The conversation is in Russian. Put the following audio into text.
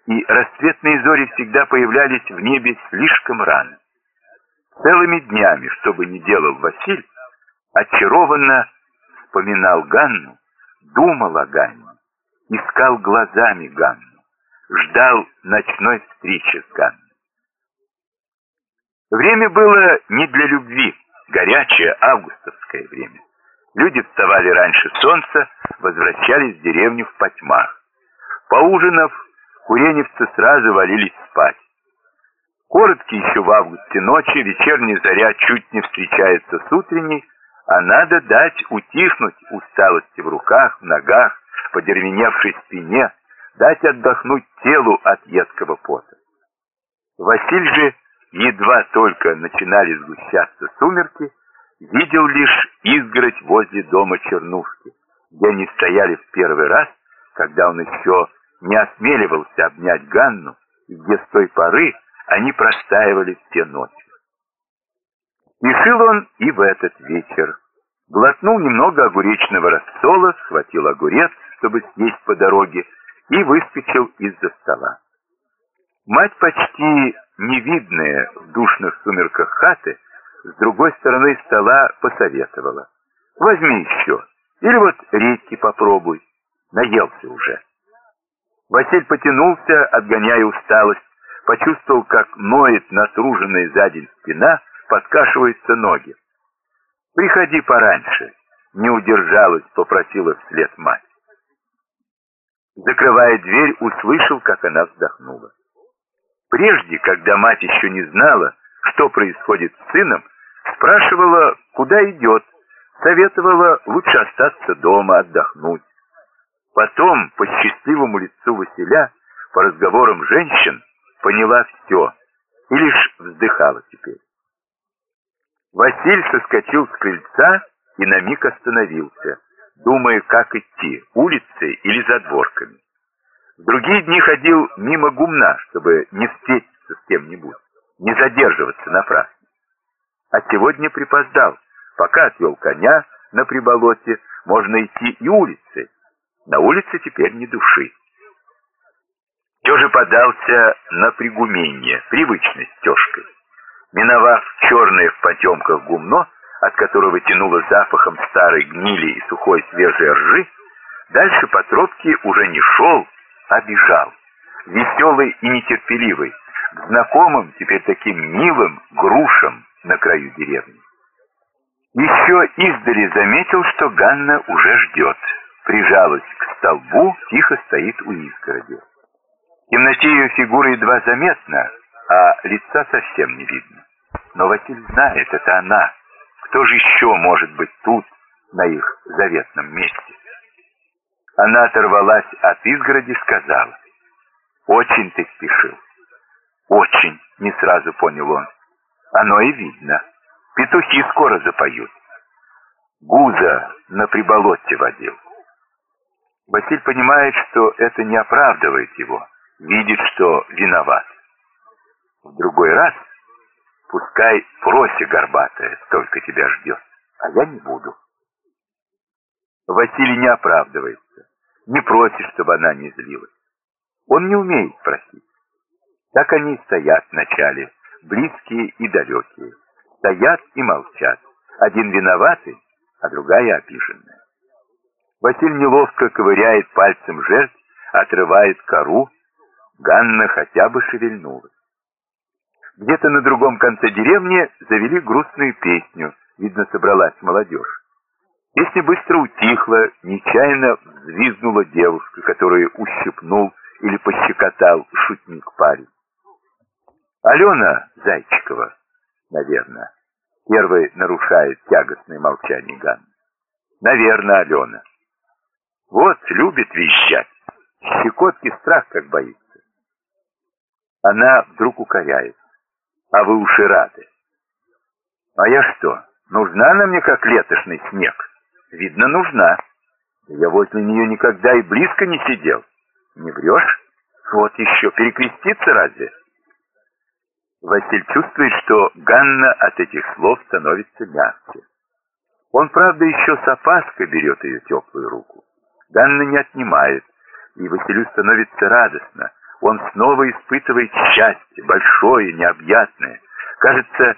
и расцветные зори всегда появлялись в небе слишком рано. Целыми днями, что бы ни делал Василь, очарованно вспоминал Ганну, думал о Ганне, искал глазами Ганну, ждал ночной встречи с Ганной. Время было не для любви, горячее августовское время. Люди вставали раньше солнца, возвращались в деревню в потьмах. Поужинав, куреневцы сразу валились спать. Короткие еще в августе ночи, вечерняя заря чуть не встречается с утренней, а надо дать утихнуть усталости в руках, в ногах, подервеневшей спине, дать отдохнуть телу от едкого пота. Василь же, едва только начинали сгущаться сумерки, видел лишь изгородь возле дома Чернушки, где они стояли в первый раз, когда он еще не осмеливался обнять Ганну, и где с той поры они простаивали все ночи. Спешил он и в этот вечер. Глотнул немного огуречного рассола, схватил огурец, чтобы съесть по дороге, и выскочил из-за стола. Мать, почти невидная в душных сумерках хаты, с другой стороны стола посоветовала: возьми еще, или вот редьки попробуй, наелся уже. Василь потянулся, отгоняя усталость, почувствовал, как ноет натруженная за день спина, подкашиваются ноги. «Приходи пораньше», — не удержалась, попросила вслед мать. Закрывая дверь, услышал, как она вздохнула. Прежде, когда мать еще не знала, что происходит с сыном, спрашивала, куда идет, советовала лучше остаться дома, отдохнуть. Потом, по счастливому лицу Василя, по разговорам женщин, поняла все и лишь вздыхала теперь. Василь соскочил с крыльца и на миг остановился, думая, как идти, улицей или задворками. В другие дни ходил мимо гумна, чтобы не встретиться с кем-нибудь, не задерживаться напрасно. А сегодня припоздал, пока отвел коня на приболоте, можно идти и улицей. На улице теперь ни души. Все же подался на пригуменье, привычной стежкой. Миновав черное в потемках гумно, от которого тянуло запахом старой гнили и сухой свежей ржи, дальше по тропке уже не шел, а бежал, веселый и нетерпеливый, к знакомым, теперь таким милым грушам на краю деревни. Еще издали заметил, что Ганна уже ждет. Прижалась к столбу, тихо стоит у изгороди. В темноте ее фигура едва заметна, а лица совсем не видно. Но Василь знает, это она. Кто же еще может быть тут, на их заветном месте? Она оторвалась от изгороди, сказала: «Очень ты спешил». «Очень», — не сразу понял он. «Оно и видно. Петухи скоро запоют. Гуза на приболоте водил». Василь понимает, что это не оправдывает его, видит, что виноват. В другой раз пускай прося горбатая столько тебя ждет, а я не буду. Василий не оправдывается, не просит, чтобы она не злилась. Он не умеет просить. Так они и стоят вначале, близкие и далекие. Стоят и молчат. Один виноватый, а другая обиженная. Василь неловко ковыряет пальцем жертв, отрывает кору. Ганна хотя бы шевельнулась. Где-то на другом конце деревни завели грустную песню. Видно, собралась молодежь. Песня быстро утихла, нечаянно взвизгнула девушка, которую ущипнул или пощекотал шутник-парень. Алена Зайчикова, наверное, первой нарушает тягостное молчание Ганны. Наверное, Алена. Вот, любит визжать. Щекотки страх как боится. Она вдруг укоряет. А вы уж и рады. А я что, нужна она мне, как летошный снег? Видно, нужна. Я возле нее никогда и близко не сидел. Не врешь? Вот еще, перекреститься разве? Василь чувствует, что Ганна от этих слов становится мягче. Он, правда, еще с опаской берет ее теплую руку. Ганна не отнимает, и Василю становится радостно. Он снова испытывает счастье, большое, необъятное. Кажется,